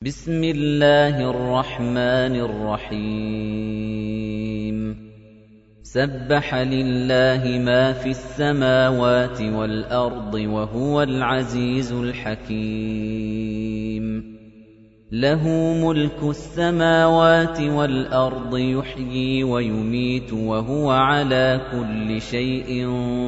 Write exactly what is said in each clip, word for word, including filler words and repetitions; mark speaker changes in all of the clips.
Speaker 1: بسم الله الرحمن الرحيم سبح لله ما في السماوات والأرض وهو العزيز الحكيم له ملك السماوات والأرض يحيي ويميت وهو على كل شيء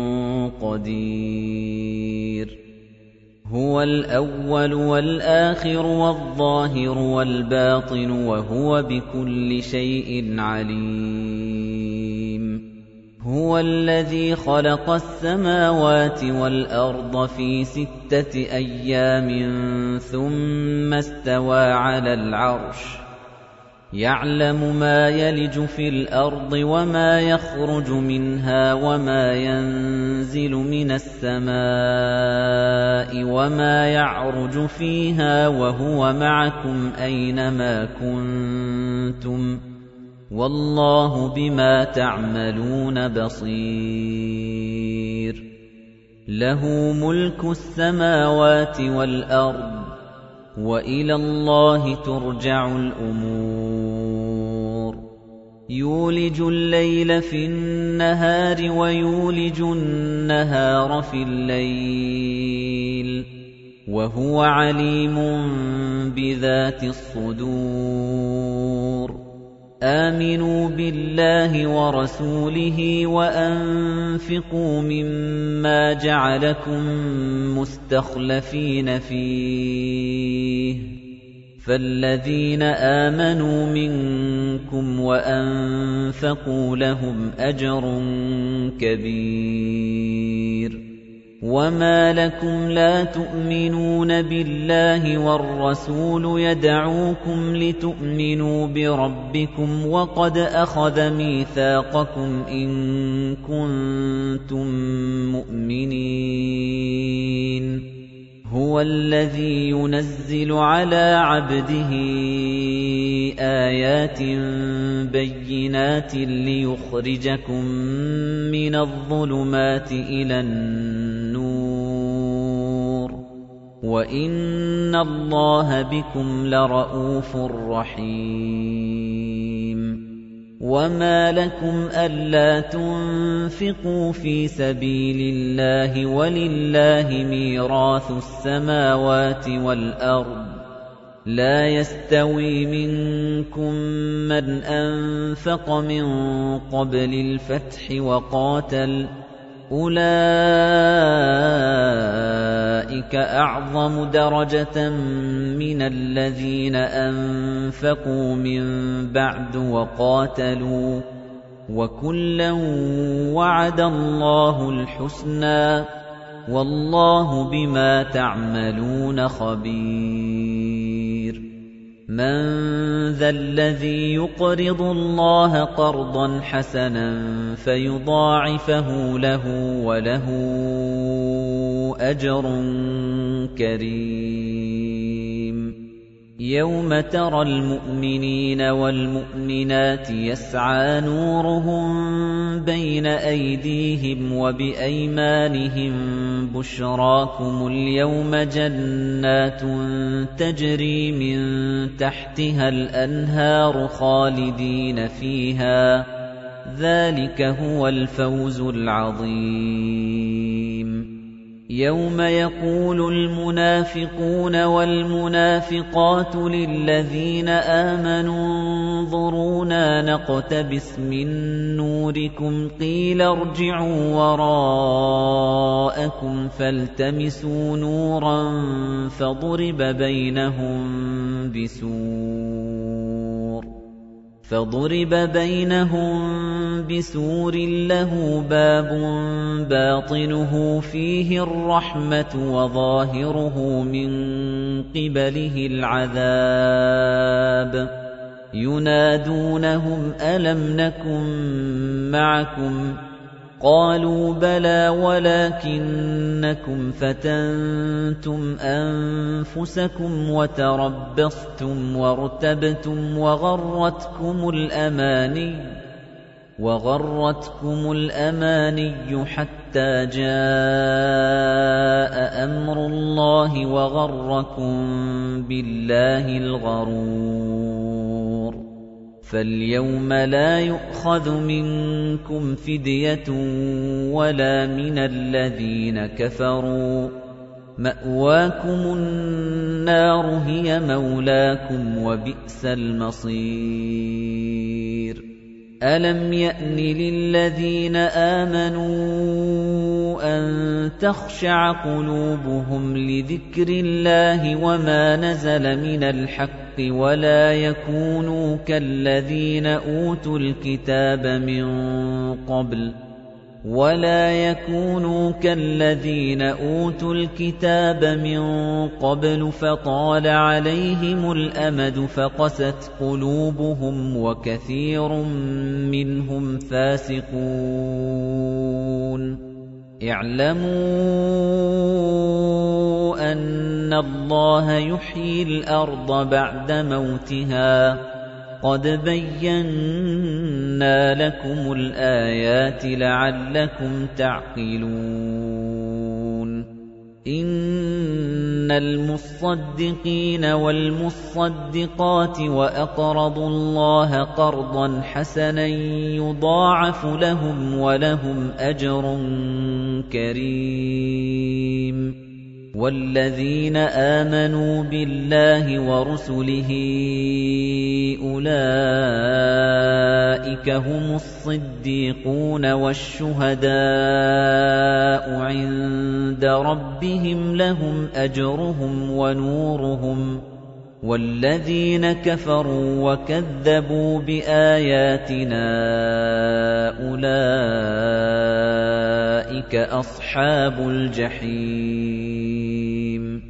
Speaker 1: قدير هو الأول والآخر والظاهر والباطن وهو بكل شيء عليم هو الذي خلق السماوات والأرض في ستة أيام ثم استوى على العرش يعلم ما يلج في الأرض وما يخرج منها وما ينزل من السماء وما يعرج فيها وهو معكم أينما كنتم والله بما تعملون بصير له ملك السماوات والأرض وإلى الله ترجع الأمور يولج الليل في النهار ويولج النهار في الليل وهو عليم بذات الصدور آمنوا بالله ورسوله وأنفقوا مما جعلكم مستخلفين فيه فالذين آمنوا منكم وأنفقوا لهم أجر كبير وما لكم لا تؤمنون بالله والرسول يدعوكم لتؤمنوا بربكم وقد أخذ ميثاقكم إن كنتم مؤمنين هو الذي ينزل على عبده آيات بينات ليخرجكم من الظلمات إلى النور وإن الله بكم لرءوف رحيم وما لكم ألا تنفقوا في سبيل الله ولله ميراث السماوات والأرض لا يستوي منكم من أنفق من قبل الفتح وقاتل أولئك أعظم درجة من الذين أنفقوا من بعد وقاتلوا وكلا وعد الله الحسنى والله بما تعملون خبير من ذا الذي يقرض الله قرضا حسنا فيضاعفه له وله أجر كريم يوم ترى المؤمنين والمؤمنات يسعى نورهم بين أيديهم وبأيمانهم بشراكم اليوم جنات تجري من تحتها الأنهار خالدين فيها ذلك هو الفوز العظيم يوم يقول المنافقون والمنافقات للذين آمنوا انظرونا نقتبس من نوركم قيل ارجعوا وراءكم فالتمسوا نورا فضرب بينهم بسور فضرب بينهم بسور له باب باطنه فيه الرحمة وظاهره من قبله العذاب ينادونهم ألم نكن معكم قالوا بلى ولكنكم فتنتم أنفسكم وتربصتم وارتبتم وغرتكم الأماني وَغَرَّتْكُمُ الْأَمَانِيُّ حَتَّىٰ جَاءَ أَمْرُ اللَّهِ وَغَرَّكُم بِاللَّهِ الْغَرُورُ فَالْيَوْمَ لَا يُؤْخَذُ مِنكُمْ فِدْيَةٌ وَلَا مِنَ الَّذِينَ كَفَرُوا مَأْوَاكُمُ النَّارُ هِيَ مَوْلَاكُمْ وَبِئْسَ الْمَصِيرُ أَلَمْ يَأْنِ لِلَّذِينَ آمَنُوا أَن تَخْشَعَ قُلُوبُهُمْ لِذِكْرِ اللَّهِ وَمَا نَزَلَ مِنَ الْحَقِّ وَلَا يَكُونُوا كَالَّذِينَ أُوتُوا الْكِتَابَ مِن قَبْلُ وَلَا يَكُونُوا كَالَّذِينَ أُوتُوا الْكِتَابَ مِن قَبْلُ فَطَالَ عَلَيْهِمُ الْأَمَدُ فَقَسَتْ قُلُوبُهُمْ وَكَثِيرٌ مِّنْهُمْ فَاسِقُونَ اعْلَمُوا أَنَّ اللَّهَ يُحْيِي الْأَرْضَ بَعْدَ مَوْتِهَا قَدْ بَيَّنَّا لَكُمُ الْآيَاتِ لَعَلَّكُمْ تَعْقِلُونَ إِنَّ الْمُصَّدِّقِينَ وَالْمُصَّدِّقَاتِ وَأَقْرَضُوا اللَّهَ قَرْضًا حَسَنًا يُضَاعَفُ لَهُمْ وَلَهُمْ أَجْرٌ كَرِيمٌ وَالَّذِينَ آمَنُوا بِاللَّهِ وَرُسُلِهِ أُولَئِكَ هُمُ الصِّدِّيقُونَ وَالشُّهَدَاءُ عِندَ رَبِّهِمْ لَهُمْ أَجْرُهُمْ وَنُورُهُمْ وَالَّذِينَ كَفَرُوا وَكَذَّبُوا بِآيَاتِنَا أُولَئِكَ أَصْحَابُ الْجَحِيمِ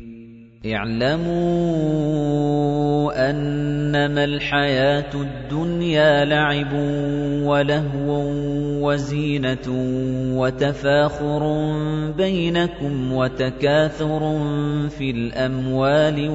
Speaker 1: اعْلَمُوا أَنَّمَا الْحَيَاةُ الدُّنْيَا لَعِبٌ وَلَهْوٌ وَزِينَةٌ وَتَفَاخُرٌ بَيْنَكُمْ وَتَكَاثُرٌ فِي الْأَمْوَالِ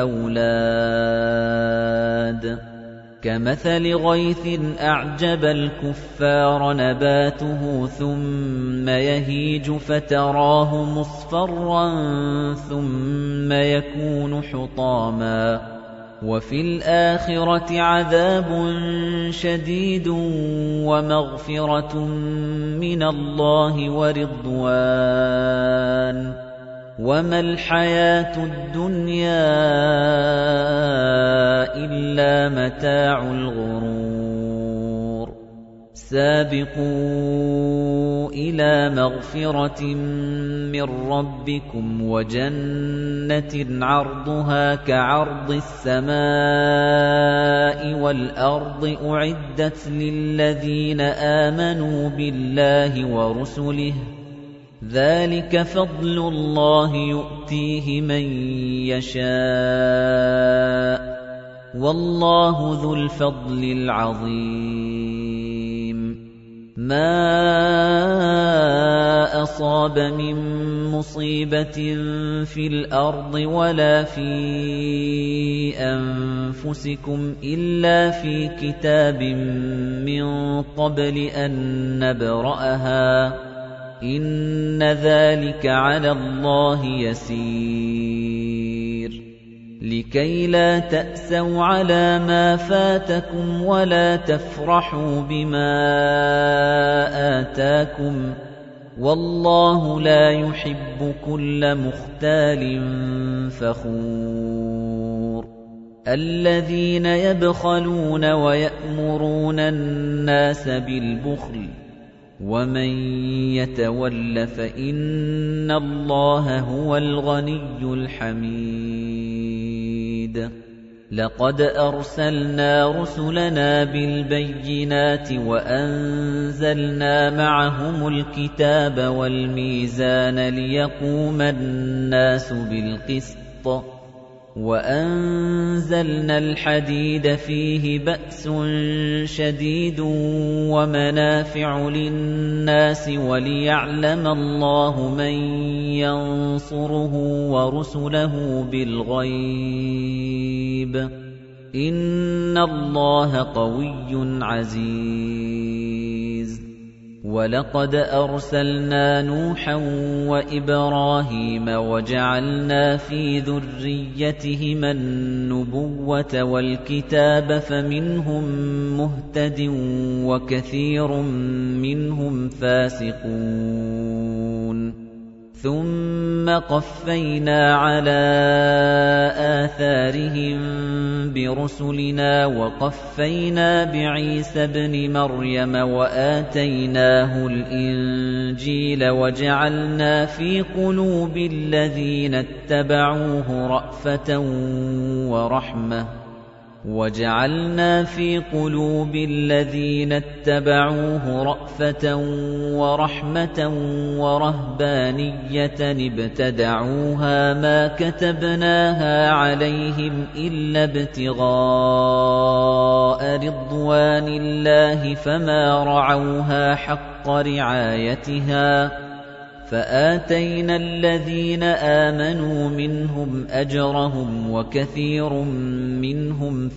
Speaker 1: وَالْأَوْلَادِ كَمَثَلِ غَيْثٍ أَعْجَبَ الْكُفَّارَ نَبَاتُهُ ثُمَّ يَهِيجُ فَتَرَاهُ مُصْفَرًّا ثُمَّ يَكُونُ حُطَامًا وَفِي الْآخِرَةِ عَذَابٌ شَدِيدٌ وَمَغْفِرَةٌ مِّنَ اللَّهِ وَرِضْوَانٌ وَمَا الْحَيَاةُ الدُّنْيَا إِلَّا مَتَاعُ الْغُرُورِ سَابِقُوا إِلَى مَغْفِرَةٍ مِّن رَّبِّكُمْ وَجَنَّةٍ عَرْضُهَا كَعَرْضِ السَّمَاءِ وَالْأَرْضِ أُعِدَّتْ لِلَّذِينَ آمَنُوا بِاللَّهِ وَرُسُلِهِ ذَلِكَ فَضْلُ اللَّهِ يُؤْتِيهِ مَن يَشَاءُ وَاللَّهُ ذُو الْفَضْلِ الْعَظِيمِ مَا أَصَابَ مِن مُّصِيبَةٍ فِي الْأَرْضِ وَلَا فِي أَنفُسِكُمْ إِلَّا فِي كِتَابٍ مِّن قَبْلِ أَن نَّبْرَأَهَا إِنَّ ذَلِكَ عَلَى اللَّهِ يَسِيرٌ لِكَيْ لَا تَأْسَوْا عَلَى مَا فَاتَكُمْ وَلَا تَفْرَحُوا بِمَا آتَاكُمْ وَاللَّهُ لَا يُحِبُّ كُلَّ مُخْتَالٍ فَخُورٍ الَّذِينَ يَبْخَلُونَ وَيَأْمُرُونَ النَّاسَ بِالْبُخْلِ وَمَن يَتَوَلَّ فَإِنَّ اللَّهَ هُوَ الْغَنِيُّ الْحَمِيدُ لَقَدْ أَرْسَلْنَا رُسُلَنَا بِالْبَيِّنَاتِ وَأَنزَلْنَا مَعَهُمُ الْكِتَابَ وَالْمِيزَانَ لِيَقُومَ النَّاسُ بِالْقِسْطِ وَأَنزَلْنَا الْحَدِيدَ فِيهِ بَأْسٌ شَدِيدٌ وَمَنَافِعُ لِلنَّاسِ وَلِيَعْلَمَ اللَّهُ مَن يَنصُرُهُ وَرُسُلَهُ بِالْغَيْبِ إِنَّ اللَّهَ قَوِيٌّ عَزِيزٌ وَلَقَدْ أَرْسَلْنَا نُوحًا وَإِبْرَاهِيمَ وَجَعَلْنَا فِي ذُرِّيَّتِهِمَا النُّبُوَّةَ وَالْكِتَابَ فَمِنْهُم مُّهْتَدٍ وَكَثِيرٌ مِّنْهُمْ فَاسِقُونَ ثُمَّ قَفَّيْنَا عَلَى آثَارِهِم بِرُسُلِنَا وَقَفَّيْنَا بِعِيسَى ابْنِ مَرْيَمَ وَآتَيْنَاهُ الْإِنجِيلَ وَجَعَلْنَا فِي قُلُوبِ الَّذِينَ اتَّبَعُوهُ رَأْفَةً وَرَحْمَةً وَجَعَلْنَا فِي قُلُوبِ الَّذِينَ اتَّبَعُوهُ رَأْفَةً وَرَحْمَةً وَرَهْبَانِيَّةً ابْتَدَعُوهَا مَا كَتَبْنَاهَا عَلَيْهِمْ إِلَّا ابْتِغَاءَ رِضْوَانِ اللَّهِ فَمَا رَعَوْهَا حَقَّ رِعَايَتِهَا فَآتَيْنَا الَّذِينَ آمَنُوا مِنْهُمْ أَجْرَهُمْ وَكَثِيرٌ مِّنْهُمْ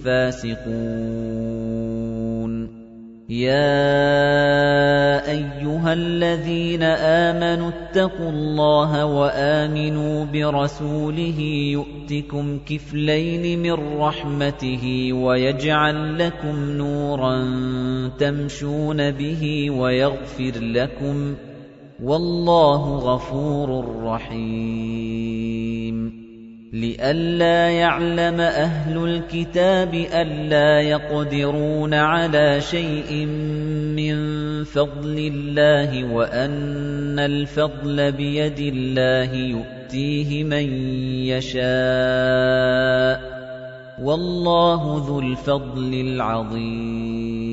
Speaker 1: فَاسِقُونَ يَا أَيُّهَا الَّذِينَ آمَنُوا اتَّقُوا اللَّهَ وَآمِنُوا بِرَسُولِهِ يُؤْتِكُمْ كِفْلَيْنِ مِنْ رَحْمَتِهِ وَيَجْعَل لَّكُمْ نُورًا تَمْشُونَ بِهِ وَيَغْفِرْ لَكُمْ وَاللَّهُ غَفُورٌ رَّحِيمٌ لِئَلَّا يَعْلَمَ أَهْلُ الْكِتَابِ أَلَّا يَقْدِرُونَ عَلَى شَيْءٍ مِّن فَضْلِ اللَّهِ وَأَنَّ الْفَضْلَ بِيَدِ اللَّهِ يُؤْتِيهِ مَن يَشَاءُ وَاللَّهُ ذُو الْفَضْلِ الْعَظِيمِ